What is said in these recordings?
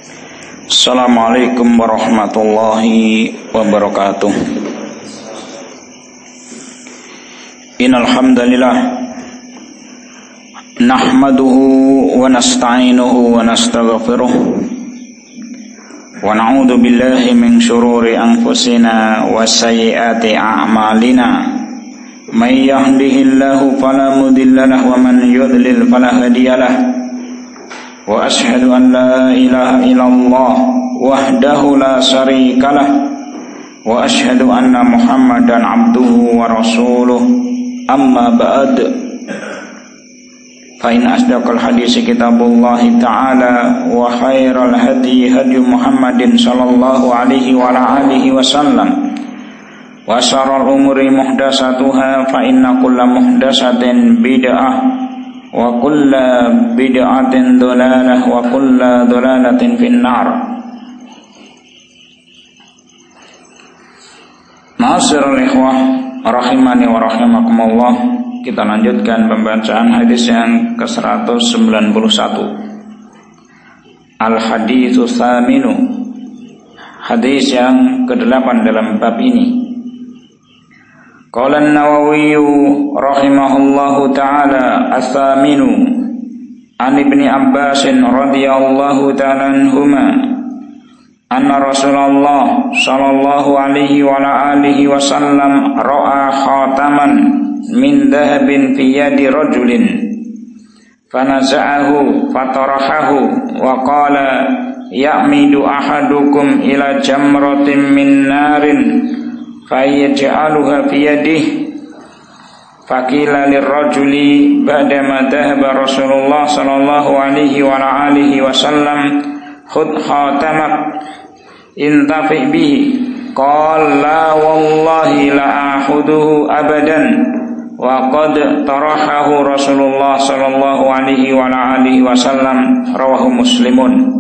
Assalamualaikum warahmatullahi wabarakatuh. Innal hamdalillah nahmaduhu wa nasta'inuhu wa nastaghfiruh wa na'udzu billahi min shururi anfusina wa sayyiati a'malina. May yahdihillahu fala mudilla lahu wa man yudlil fala hadiyalah. Wa ashhadu an la ilaha illallah wahdahu la syarikalah wa ashhadu anna Muhammadan abduhu wa rasuluh. Amma ba'd. Fa in asdaqal hadits kitabullah ta'ala wa khairal hadi hadi Muhammadin sallallahu alaihi wa alihi wasallam. Wa syarrul umuri muhdatsatuha fa inna kulla muhdatsatin bid'ah wa kulla bid'atin dhalalah wa kulla dhalalatin finnar. Ma'asyiral ikhwah rahimani wa rahimakumullah, kita lanjutkan pembacaan hadis yang ke-191. Al-haditsu tsaminu, hadis yang ke-8 dalam bab ini. Qala an-Nawawi rahimahullahu ta'ala as-saminu an Ibni Abbas radhiyallahu ta'ala anhuma anna Rasulullah sallallahu alaihi wa alihi wasallam ra'a khataman min dhahabin fi yadi rajulin fanaza'ahu fatarahahu wa qala ya'midu ahadukum ila jamratin min narin fayyaj'aluha fi yadihi. Faqila lirrajuli ba'dama dhahaba Rasulullah sallallahu alaihi wa alihi wasallam khudh khatamak intafi bihi. Qala la wallahi la ahuduhu abadan wa qad tarahahu Rasulullah sallallahu alaihi wa alihi wasallam. Rawahu Muslimun.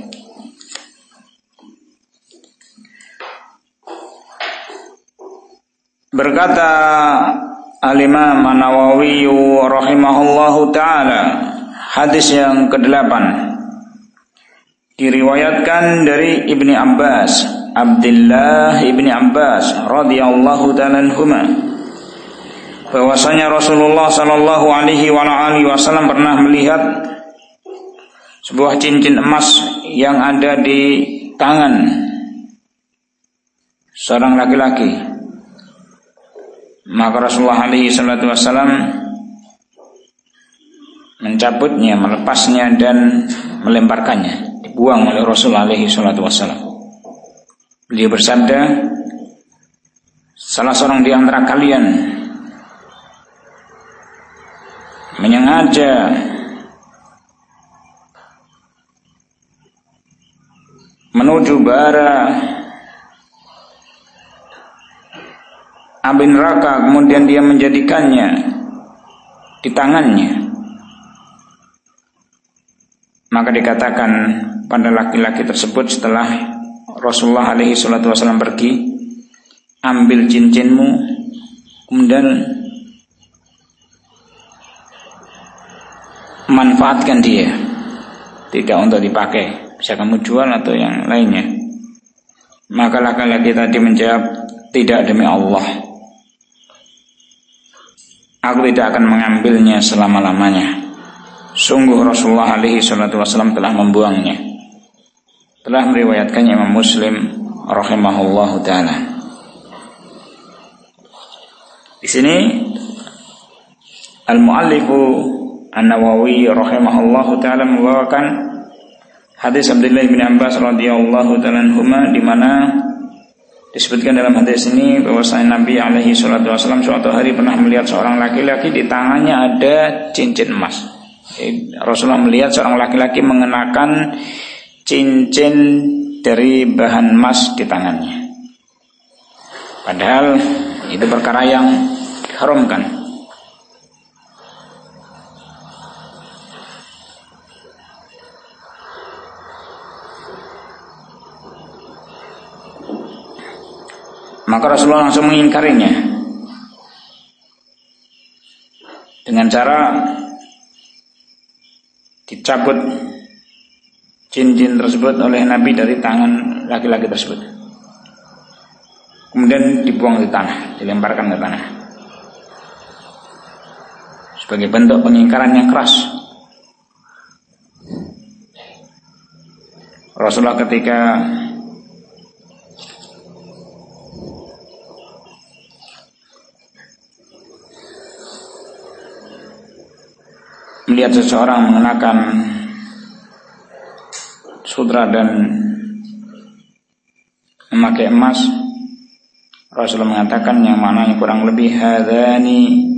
Berkata Al-Imam An-Nawawi rahimahullahu ta'ala, hadis yang ke-8 diriwayatkan dari Ibni Abbas, Abdullah Ibni Abbas radhiyallahu ta'ala anhuma, bahwasanya Rasulullah sallallahu alaihi wa alihi wasallam pernah melihat sebuah cincin emas yang ada di tangan seorang laki-laki. Maka Rasulullah alaihi salatu wassalam mencabutnya, melepasnya dan melemparkannya, dibuang oleh Rasulullah alaihi salatu wassalam. Beliau bersabda, salah seorang di antara kalian menyengaja menuju bara api neraka, kemudian dia menjadikannya di tangannya, maka dikatakan pada laki-laki tersebut setelah Rasulullah alaihi salatu wasallam pergi, ambil cincinmu, kemudian manfaatkan dia, tidak untuk dipakai, bisa kamu jual atau yang lainnya. Maka laki-laki tadi menjawab, tidak, demi Allah, aku tidak akan mengambilnya selama-lamanya. Sungguh Rasulullah alaihi salatu wasallam telah membuangnya. Telah meriwayatkannya Imam Muslim rahimahullahu ta'ala. Di sini Al-Mu'allifu An-Nawawi rahimahullahu ta'ala membawakan hadis Abdullah bin Abbas radhiyallahu ta'ala anhuma, di mana disebutkan dalam hadis ini bahwasanya Nabi alaihi salatu wasallam suatu hari pernah melihat seorang laki-laki di tangannya ada cincin emas. Rasulullah melihat seorang laki-laki mengenakan cincin dari bahan emas di tangannya. Padahal itu perkara yang diharamkan. Maka Rasulullah langsung mengingkarinya dengan cara dicabut cincin tersebut oleh Nabi dari tangan laki-laki tersebut. Kemudian dibuang di tanah, dilemparkan ke tanah. Sebagai bentuk pengingkaran yang keras. Rasulullah ketika melihat seseorang mengenakan sutra dan memakai emas, Rasulullah mengatakan yang maknanya kurang lebih hadani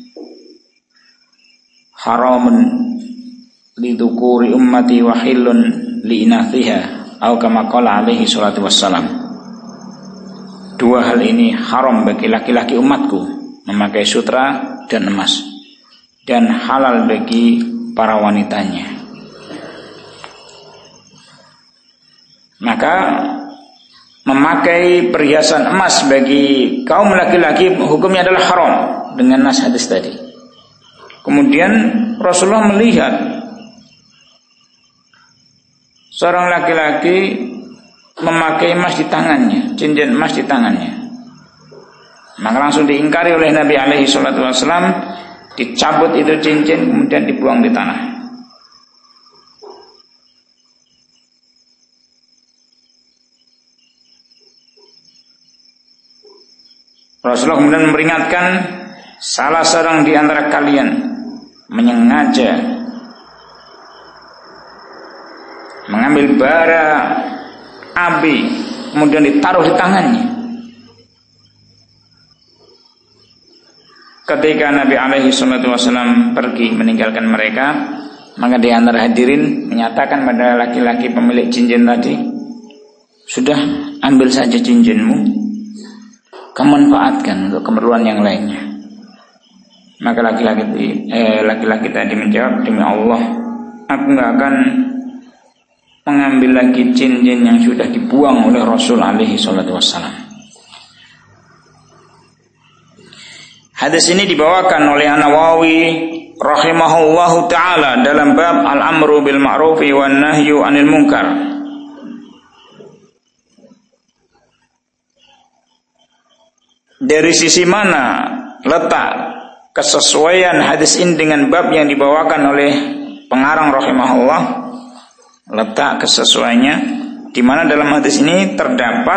haramun lidukuri ummati wa hillun liinathiha atau kama qala alaihi salatu wassalam. Dua hal ini haram bagi laki-laki umatku, memakai sutra dan emas, dan halal bagi para wanitanya. Maka memakai perhiasan emas bagi kaum laki-laki hukumnya adalah haram dengan nas hadis tadi. Kemudian Rasulullah melihat seorang laki-laki memakai emas di tangannya, cincin emas di tangannya. Maka langsung diingkari oleh Nabi alaihi salatu wasallam, dicabut itu cincin kemudian dibuang di tanah. Rasulullah kemudian memperingatkan, salah seorang di antara kalian menyengaja mengambil bara api kemudian ditaruh di tangannya. Ketika Nabi alaihi salatu wasallam pergi meninggalkan mereka, maka di antara hadirin menyatakan pada laki-laki pemilik cincin tadi, sudah ambil saja cincinmu, kamu manfaatkan untuk keperluan yang lainnya. Maka laki-laki tadi menjawab, demi Allah, aku nggak akan mengambil lagi cincin yang sudah dibuang oleh Rasul alaihi salatu wassalam. Hadis ini dibawakan oleh An-Nawawi rahimahullahu taala dalam bab al-amru bil ma'rufi wan nahyu 'anil munkar. Dari sisi mana letak kesesuaian hadis ini dengan bab yang dibawakan oleh pengarang rahimahullah? Letak kesesuaiannya di mana dalam hadis ini terdapat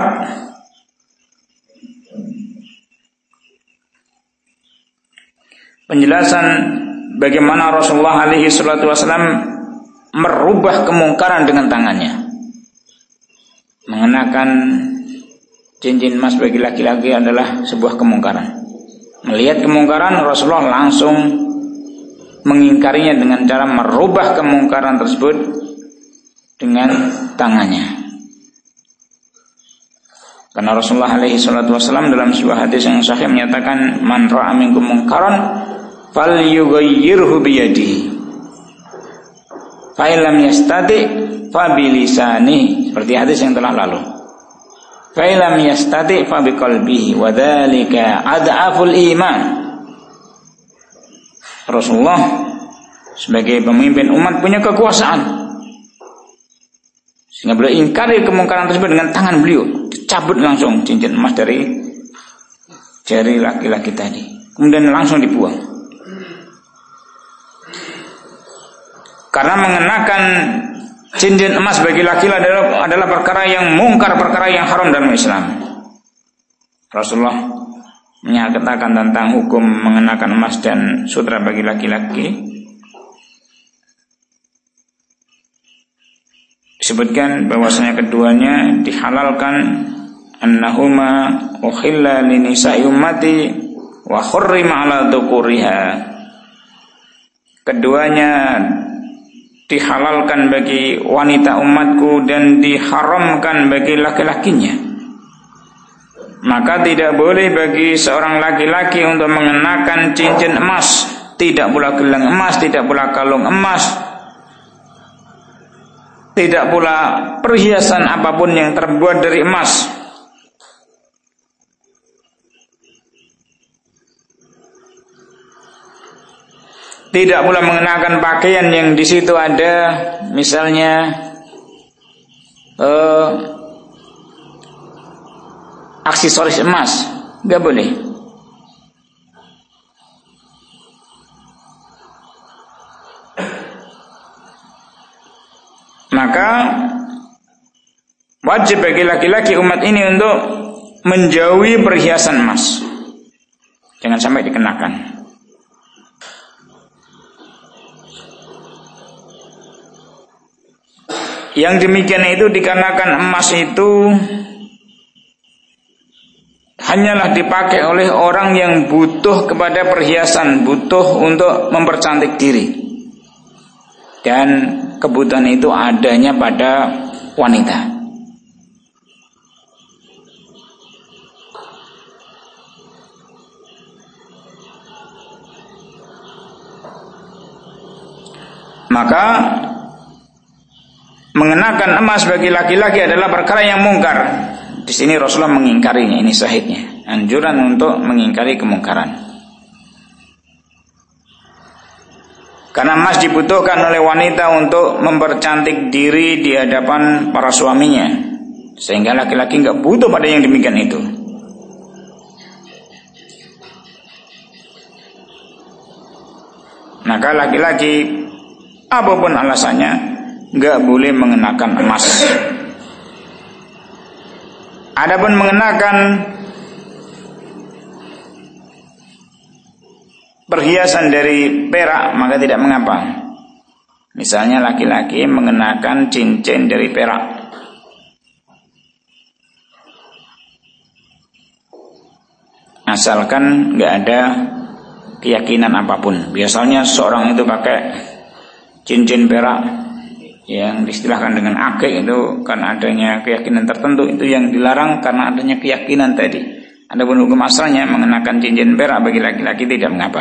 penjelasan bagaimana Rasulullah alaihi salatu wasallam merubah kemungkaran dengan tangannya. Mengenakan cincin emas bagi laki-laki adalah sebuah kemungkaran. Melihat kemungkaran, Rasulullah langsung mengingkarinya dengan cara merubah kemungkaran tersebut dengan tangannya. Karena Rasulullah alaihi salatu wasallam dalam sebuah hadis yang sahih menyatakan, man ra'a minkum munkaran falyughayyirhu biyadihi fa illam yastati fa bilisani, seperti hadis yang telah lalu. Fa illam yastati fa biqalbihi wa dzalika ad'aful iman. Rasulullah sebagai pemimpin umat punya kekuasaan, sehingga beliau ingkari kemungkaran tersebut dengan tangan beliau, dicabut langsung cincin emas dari jari laki-laki tadi, kemudian langsung dibuang. Karena mengenakan cincin emas bagi laki-laki adalah perkara yang mungkar, perkara yang haram dalam Islam. Rasulullah menyatakan tentang hukum mengenakan emas dan sutra bagi laki-laki. Disebutkan bahwasanya keduanya dihalalkan, annahuma ukhilla li nisa'i ummati wa hurrima 'ala dzukuriha. Keduanya dihalalkan bagi wanita umatku dan diharamkan bagi laki-lakinya. Maka tidak boleh bagi seorang laki-laki untuk mengenakan cincin emas, tidak pula gelang emas, tidak pula kalung emas, tidak pula perhiasan apapun yang terbuat dari emas. Tidak pula mengenakan pakaian yang di situ ada misalnya aksesoris emas, nggak boleh. Maka wajib bagi laki-laki umat ini untuk menjauhi perhiasan emas, jangan sampai dikenakan. Yang demikian itu dikarenakan emas itu hanyalah dipakai oleh orang yang butuh kepada perhiasan, butuh untuk mempercantik diri. Dan kebutuhan itu adanya pada wanita. Maka mengenakan emas bagi laki-laki adalah perkara yang mungkar. Di sini Rasulullah mengingkarinya, ini syahidnya. Anjuran untuk mengingkari kemungkaran. Karena emas dibutuhkan oleh wanita untuk mempercantik diri di hadapan para suaminya, sehingga laki-laki nggak butuh pada yang demikian itu. Maka laki-laki apapun alasannya nggak boleh mengenakan emas. Adapun mengenakan perhiasan dari perak maka tidak mengapa. Misalnya laki-laki mengenakan cincin dari perak, asalkan nggak ada keyakinan apapun. Biasanya seorang itu pakai cincin perak yang diistilahkan dengan akik itu karena adanya keyakinan tertentu, itu yang dilarang karena adanya keyakinan tadi. Adapun hukum asalnya mengenakan cincin perak bagi laki-laki tidak mengapa.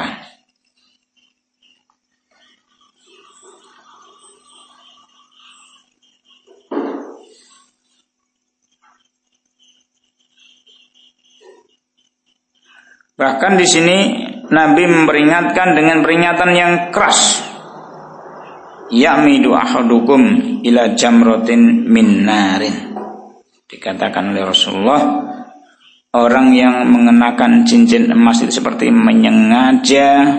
Bahkan di sini Nabi memperingatkan dengan peringatan yang keras. Ya'midu ahadukum ila jamratin min narin. Dikatakan oleh Rasulullah, orang yang mengenakan cincin emas itu seperti menyengaja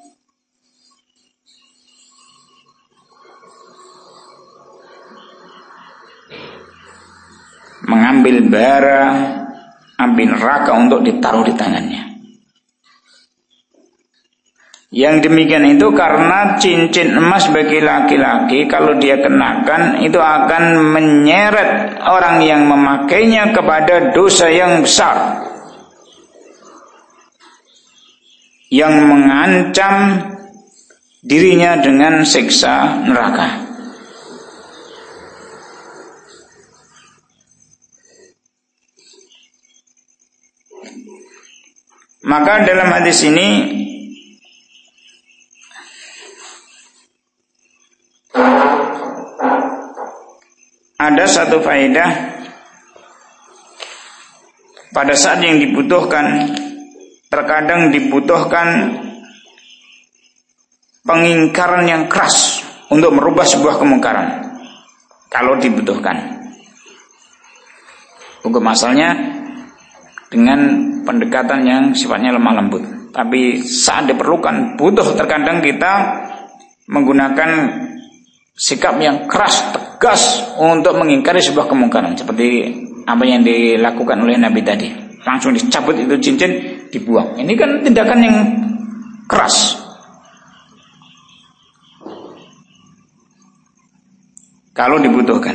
mengambil bara api neraka untuk ditaruh di tangannya. Yang demikian itu karena cincin emas bagi laki-laki kalau dia kenakan itu akan menyeret orang yang memakainya kepada dosa yang besar, yang mengancam dirinya dengan siksa neraka. Maka dalam hadis ini ada satu faedah. Pada saat yang dibutuhkan, terkadang dibutuhkan pengingkaran yang keras untuk merubah sebuah kemungkaran. Kalau dibutuhkan, hukum asalnya dengan pendekatan yang sifatnya lemah lembut. Tapi saat diperlukan, butuh terkadang kita menggunakan sikap yang keras, tegas untuk mengingkari sebuah kemungkaran, seperti apa yang dilakukan oleh Nabi tadi. Langsung dicabut itu cincin, dibuang. Ini kan tindakan yang keras. Kalau dibutuhkan.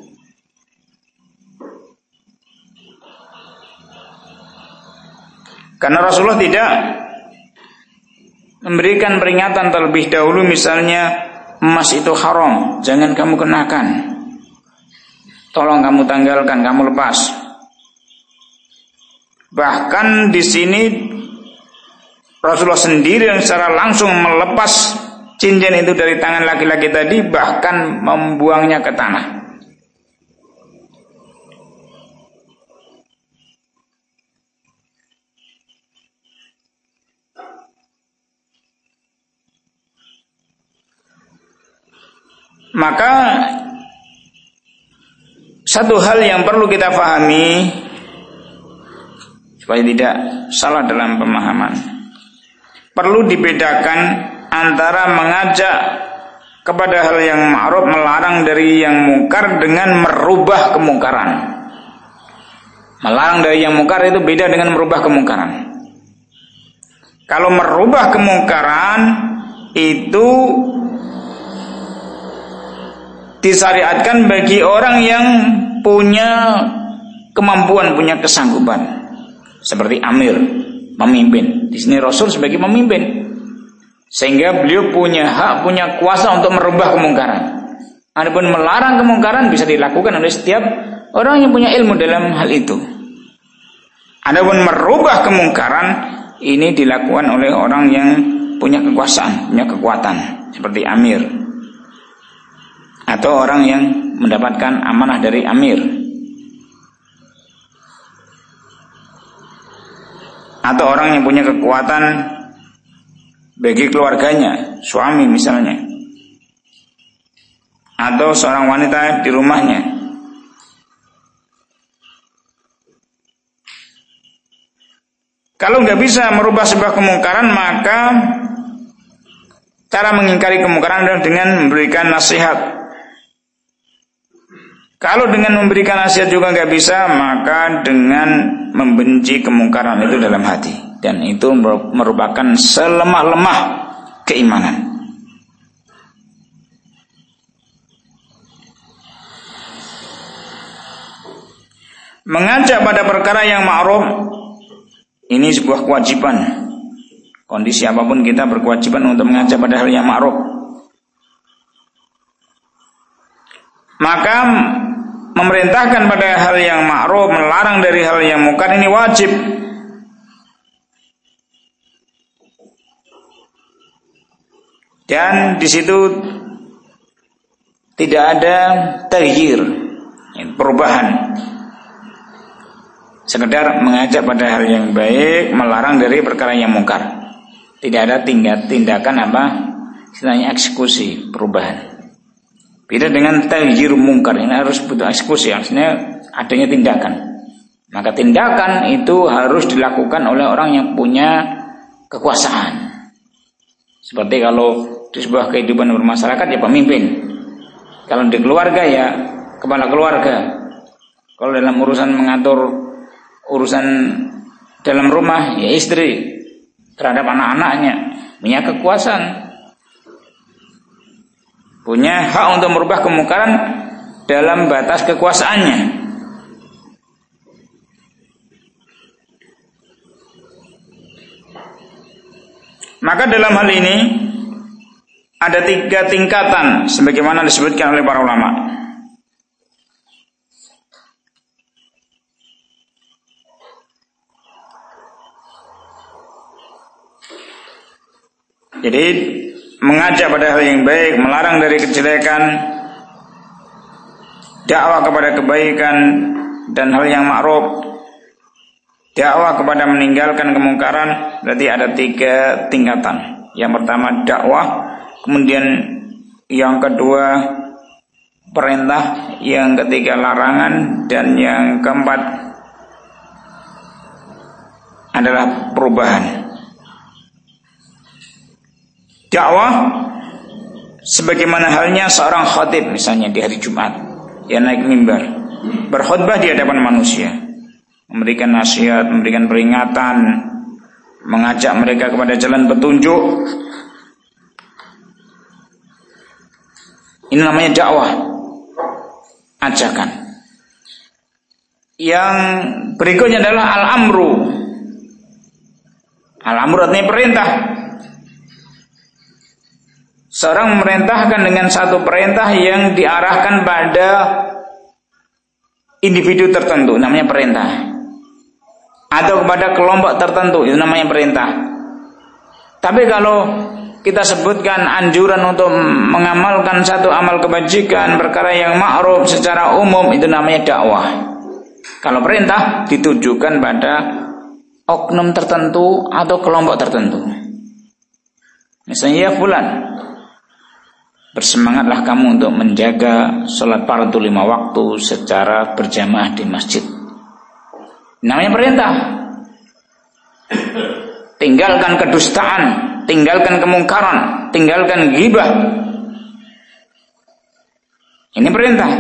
Karena Rasulullah tidak memberikan peringatan terlebih dahulu, misalnya emas itu haram, jangan kamu kenakan, tolong kamu tanggalkan, kamu lepas. Bahkan di sini Rasulullah sendiri yang secara langsung melepas cincin itu dari tangan laki-laki tadi, bahkan membuangnya ke tanah. Maka satu hal yang perlu kita pahami supaya tidak salah dalam pemahaman. Perlu dibedakan antara mengajak kepada hal yang ma'ruf, melarang dari yang mungkar, dengan merubah kemungkaran. Melarang dari yang mungkar itu beda dengan merubah kemungkaran. Kalau merubah kemungkaran itu disyariatkan bagi orang yang punya kemampuan, punya kesanggupan, seperti amir, memimpin. Di sini Rasul sebagai pemimpin, sehingga beliau punya hak, punya kuasa untuk merubah kemungkaran. Adapun melarang kemungkaran bisa dilakukan oleh setiap orang yang punya ilmu dalam hal itu. Adapun merubah kemungkaran ini dilakukan oleh orang yang punya kekuasaan, punya kekuatan, seperti amir, atau orang yang mendapatkan amanah dari amir, atau orang yang punya kekuatan bagi keluarganya, suami misalnya, atau seorang wanita di rumahnya. Kalau nggak bisa merubah sebuah kemungkaran, maka cara mengingkari kemungkaran adalah dengan memberikan nasihat. Kalau dengan memberikan nasihat juga nggak bisa, maka dengan membenci kemungkaran itu dalam hati, dan itu merupakan selemah-lemah keimanan. Mengajak pada perkara yang ma'ruf ini sebuah kewajiban. Kondisi apapun kita berkewajiban untuk mengajak pada hal yang ma'ruf. Maka memerintahkan pada hal yang ma'ruf, melarang dari hal yang mungkar ini wajib. Dan di situ tidak ada taghyir, perubahan. Sekedar mengajak pada hal yang baik, melarang dari perkara yang mungkar. Tidak ada tindakan apa? Istilahnya eksekusi, perubahan. Beda dengan taghyir mungkar, ini harus butuh eksekusi, artinya adanya tindakan. Maka tindakan itu harus dilakukan oleh orang yang punya kekuasaan. Seperti kalau di sebuah kehidupan bermasyarakat ya pemimpin. Kalau di keluarga ya kepala keluarga. Kalau dalam urusan mengatur urusan dalam rumah ya istri terhadap anak-anaknya, punya kekuasaan, punya hak untuk merubah kemungkaran dalam batas kekuasaannya. Maka dalam hal ini ada 3 tingkatan sebagaimana disebutkan oleh para ulama. Jadi mengajak pada hal yang baik, melarang dari kejelekan, dakwah kepada kebaikan dan hal yang ma'ruf, dakwah kepada meninggalkan kemungkaran, berarti ada 3 tingkatan. Yang pertama dakwah, kemudian yang kedua perintah, yang ketiga larangan, dan yang keempat adalah perubahan. Dakwah sebagaimana halnya seorang khatib misalnya di hari Jumat, dia naik mimbar, berkhutbah di hadapan manusia, memberikan nasihat, memberikan peringatan, mengajak mereka kepada jalan petunjuk. Ini namanya dakwah, ajakan. Yang berikutnya adalah al-amru. Al-amru artinya perintah. Seorang memerintahkan dengan satu perintah yang diarahkan pada individu tertentu, namanya perintah. Atau kepada kelompok tertentu, itu namanya perintah. Tapi kalau kita sebutkan anjuran untuk mengamalkan satu amal kebajikan, perkara yang ma'ruf secara umum, itu namanya dakwah. Kalau perintah ditujukan pada oknum tertentu atau kelompok tertentu. Misalnya ya fulan, bersemangatlah kamu untuk menjaga sholat fardu 5 waktu secara berjamaah di masjid. Namanya perintah. Tinggalkan kedustaan, tinggalkan kemungkaran, tinggalkan ghibah. Ini perintah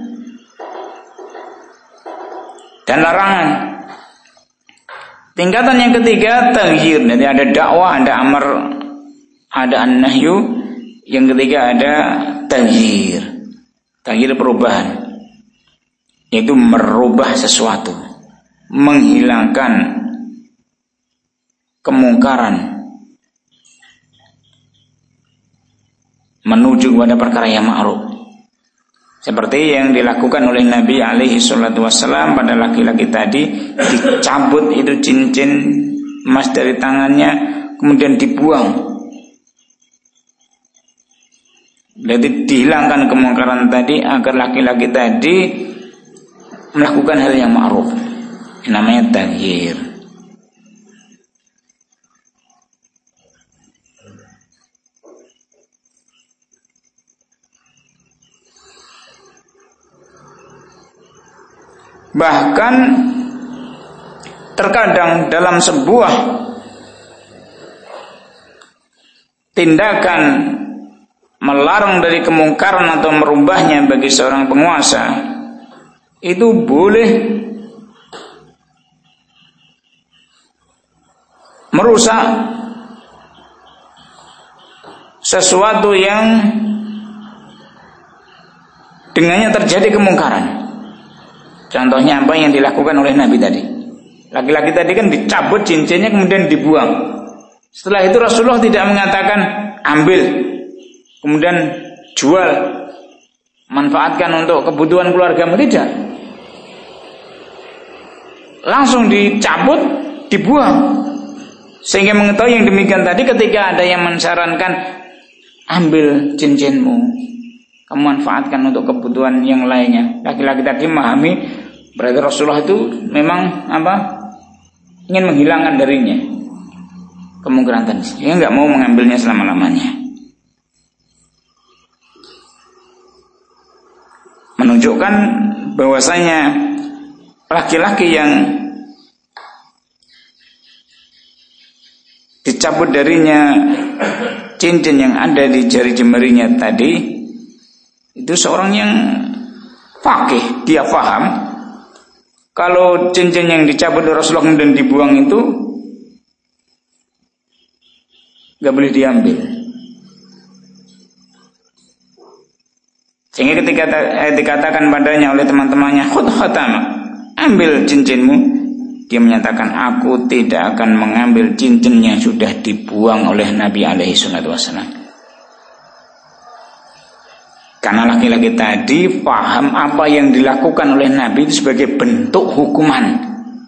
dan larangan. Tingkatan yang ketiga taghyir. Jadi ada dakwah, ada amar, ada an-nahyu. Yang ketiga ada taghyir. Taghyir perubahan, yaitu merubah sesuatu, menghilangkan kemungkaran menuju kepada perkara yang ma'ruf. Seperti yang dilakukan oleh Nabi alaihi salatu wassalam pada laki-laki tadi, dicabut itu cincin emas dari tangannya, kemudian dibuang. Jadi dihilangkan kemungkaran tadi agar laki-laki tadi melakukan hal yang ma'ruf. Namanya taghyir. Bahkan terkadang dalam sebuah tindakan melarang dari kemungkaran atau merubahnya bagi seorang penguasa, itu boleh merusak sesuatu yang dengannya terjadi kemungkaran. Contohnya apa yang dilakukan oleh Nabi tadi. Laki-laki tadi kan dicabut cincinnya kemudian dibuang. Setelah itu Rasulullah tidak mengatakan ambil, kemudian jual, manfaatkan untuk kebutuhan keluargamu, tidak. Langsung dicabut, dibuang. Sehingga mengetahui yang demikian tadi, ketika ada yang mensarankan ambil cincinmu, kamu manfaatkan untuk kebutuhan yang lainnya, laki-laki tadi memahami berarti Rasulullah itu memang ingin menghilangkan darinya kemungkaran tadi. Dia nggak mau mengambilnya selama-lamanya. Menunjukkan bahwasanya laki-laki yang dicabut darinya cincin yang ada di jari jemarinya tadi, itu seorang yang faqih. Dia paham kalau cincin yang dicabut oleh Rasulullah dan dibuang itu gak boleh diambil. Sehingga ketika dikatakan padanya oleh teman-temannya, khudh khatama, ambil cincinmu, dia menyatakan, aku tidak akan mengambil cincin yang sudah dibuang oleh Nabi alaihi salatu wassalam. Karena laki-laki tadi paham apa yang dilakukan oleh Nabi itu sebagai bentuk hukuman.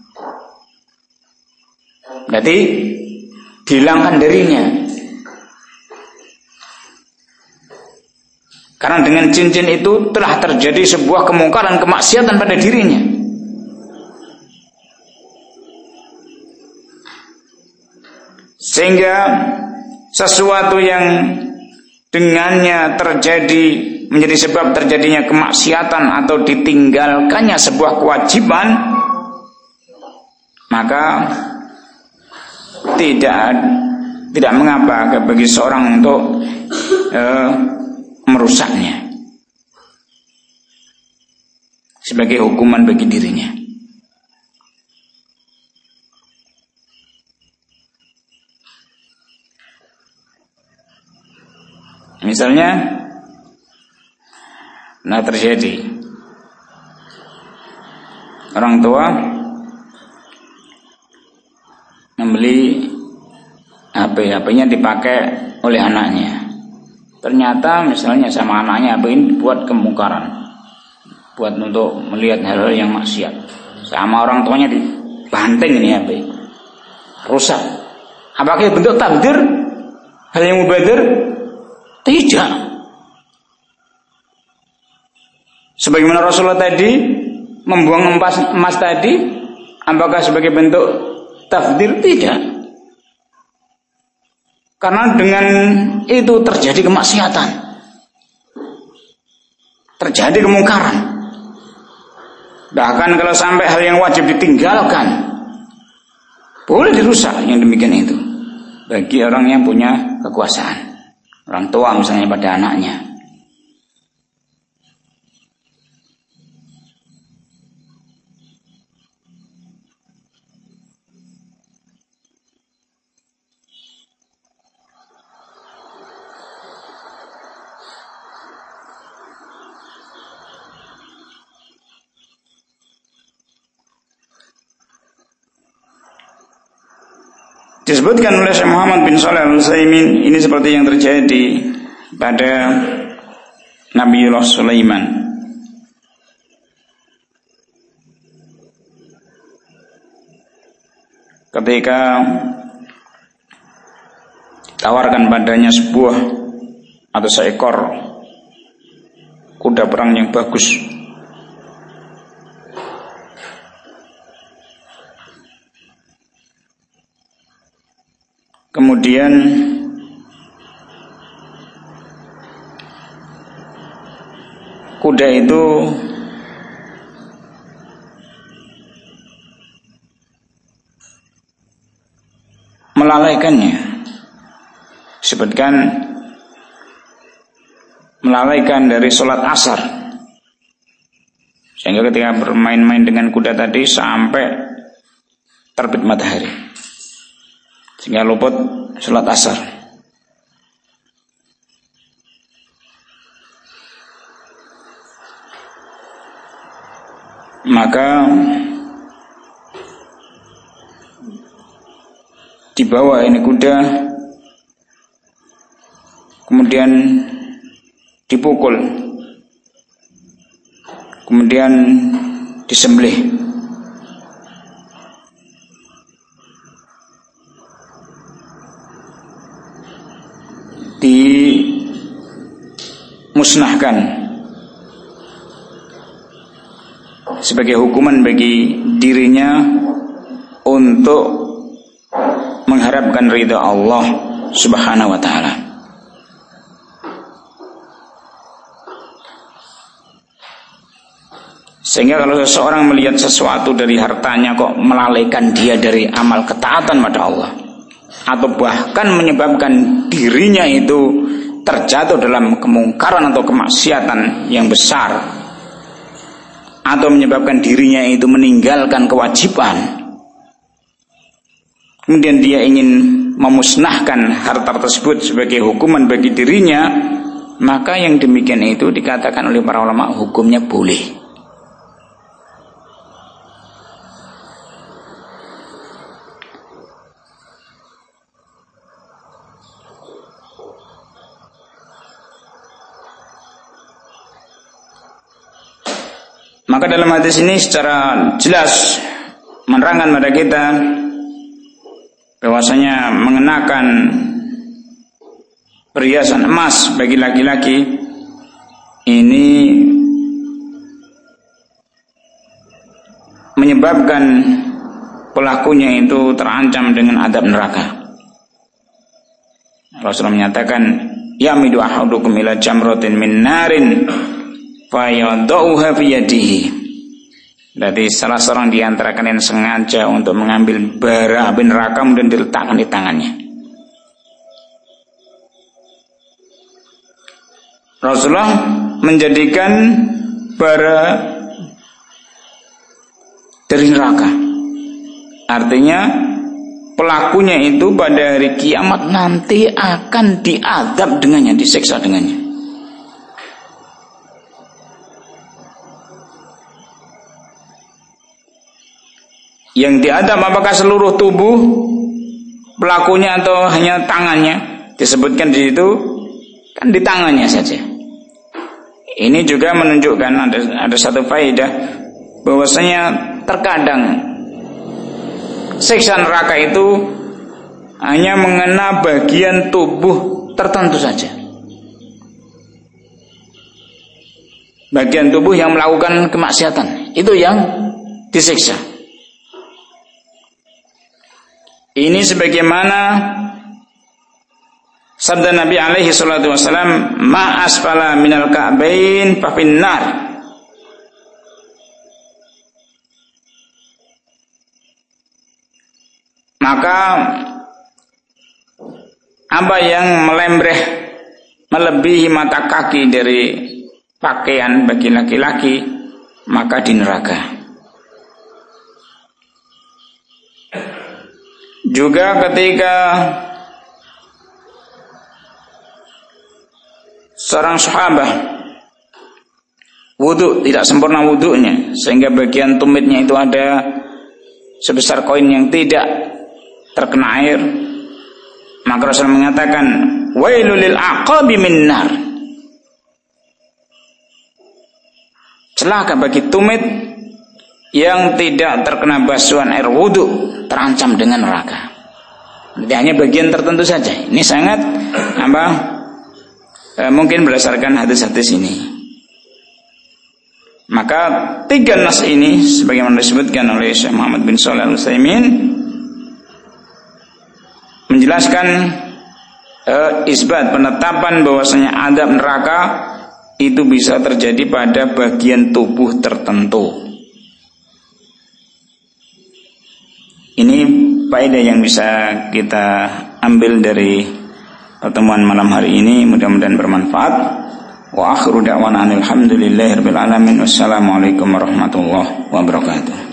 Berarti dihilangkan darinya. Karena dengan cincin itu telah terjadi sebuah kemungkaran, kemaksiatan pada dirinya. Sehingga sesuatu yang dengannya terjadi, menjadi sebab terjadinya kemaksiatan atau ditinggalkannya sebuah kewajiban, maka tidak mengapa bagi seorang untuk merusaknya sebagai hukuman bagi dirinya. Misalnya, terjadi orang tua membeli HP-nya dipakai oleh anaknya. Ternyata misalnya sama anaknya HP ini buat kemungkaran, buat untuk melihat hal-hal yang maksiat. Sama orang tuanya dibanting ini HP, rusak. Apakah bentuk takdir? Hal yang mubadir? Tidak. Sebagaimana Rasulullah tadi membuang emas tadi, apakah sebagai bentuk takdir? Tidak. Karena dengan itu terjadi kemaksiatan. terjadi kemungkaran. Bahkan kalau sampai hal yang wajib ditinggalkan, boleh dirusak yang demikian itu. Bagi orang yang punya kekuasaan, orang tua misalnya pada anaknya. Disebutkan oleh Syekh Muhammad bin Shalih Al-Utsaimin, ini seperti yang terjadi pada Nabiullah Sulaiman. Ketika tawarkan padanya sebuah atau seekor kuda perang yang bagus, kemudian kuda itu melalaikannya. Disebutkan melalaikan dari sholat asar, sehingga ketika bermain-main dengan kuda tadi sampai terbit matahari, sehingga luput sholat asar. Maka dibawa ini kuda, kemudian dipukul, kemudian disembelih. Dimusnahkan sebagai hukuman bagi dirinya untuk mengharapkan ridha Allah Subhanahu wa taala. Sehingga kalau seseorang melihat sesuatu dari hartanya kok melalaikan dia dari amal ketaatan pada Allah, atau bahkan menyebabkan dirinya itu terjatuh dalam kemungkaran atau kemaksiatan yang besar, atau menyebabkan dirinya itu meninggalkan kewajiban, kemudian dia ingin memusnahkan harta tersebut sebagai hukuman bagi dirinya, maka yang demikian itu dikatakan oleh para ulama hukumnya boleh. Maka dalam hadis ini secara jelas menerangkan pada kita bahwasanya mengenakan perhiasan emas bagi laki-laki ini menyebabkan pelakunya itu terancam dengan adab neraka. Rasulullah menyatakan, yamidu ahadukum ila jamratin min narin fayadauha fi yadihi. Berarti salah seorang di antara kalian sengaja untuk mengambil bara api neraka kemudian diletakkan di tangannya. Rasulullah menjadikan bara dari neraka. Artinya pelakunya itu pada hari kiamat nanti akan diadab dengannya, disiksa dengannya. Yang diadab apakah seluruh tubuh pelakunya atau hanya tangannya? Disebutkan di situ kan di tangannya saja. Ini juga menunjukkan ada satu faedah bahwasanya terkadang siksa neraka itu hanya mengena bagian tubuh tertentu saja. Bagian tubuh yang melakukan kemaksiatan itu yang disiksa. Ini sebagaimana Sabda Nabi alaihi salatu wasalam, ma asfala minal ka'bain fa finnar. Maka apa yang melembreh melebihi mata kaki dari pakaian bagi laki-laki maka di neraka. Juga ketika seorang sahabat wudu tidak sempurna wudunya sehingga bagian tumitnya itu ada sebesar koin yang tidak terkena air, maka Rasul mengatakan wailul lil aqabi minnar, celaka bagi tumit yang tidak terkena basuhan air wudu, terancam dengan neraka. Jadi hanya bagian tertentu saja. Ini sangat mungkin berdasarkan hadis-hadis ini. Maka 3 nas ini sebagaimana disebutkan oleh Syekh Muhammad bin Shalih Al-Utsaimin menjelaskan isbat penetapan bahwasanya adab neraka itu bisa terjadi pada bagian tubuh tertentu. Ini faedah yang bisa kita ambil dari pertemuan malam hari ini, mudah-mudahan bermanfaat. Wa akhiru da'wana alhamdulillahirabbil alamin. Wassalamualaikum warahmatullahi wabarakatuh.